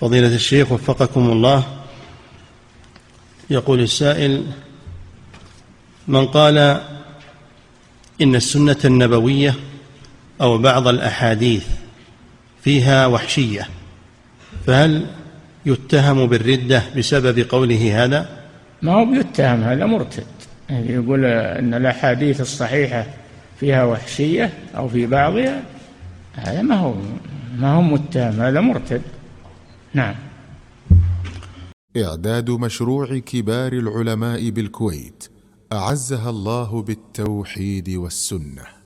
فضيلة الشيخ وفقكم الله، يقول السائل: من قال إن السنة النبوية أو بعض الأحاديث فيها وحشية، فهل يتهم بالردة بسبب قوله هذا؟ ما هو بيتهم، هذا مرتد. يعني يقول أن الأحاديث الصحيحة فيها وحشية أو في بعضها، هذا ما هو متهم، هذا مرتد. نعم. إعداد مشروع كبار العلماء بالكويت أعزها الله بالتوحيد والسنة.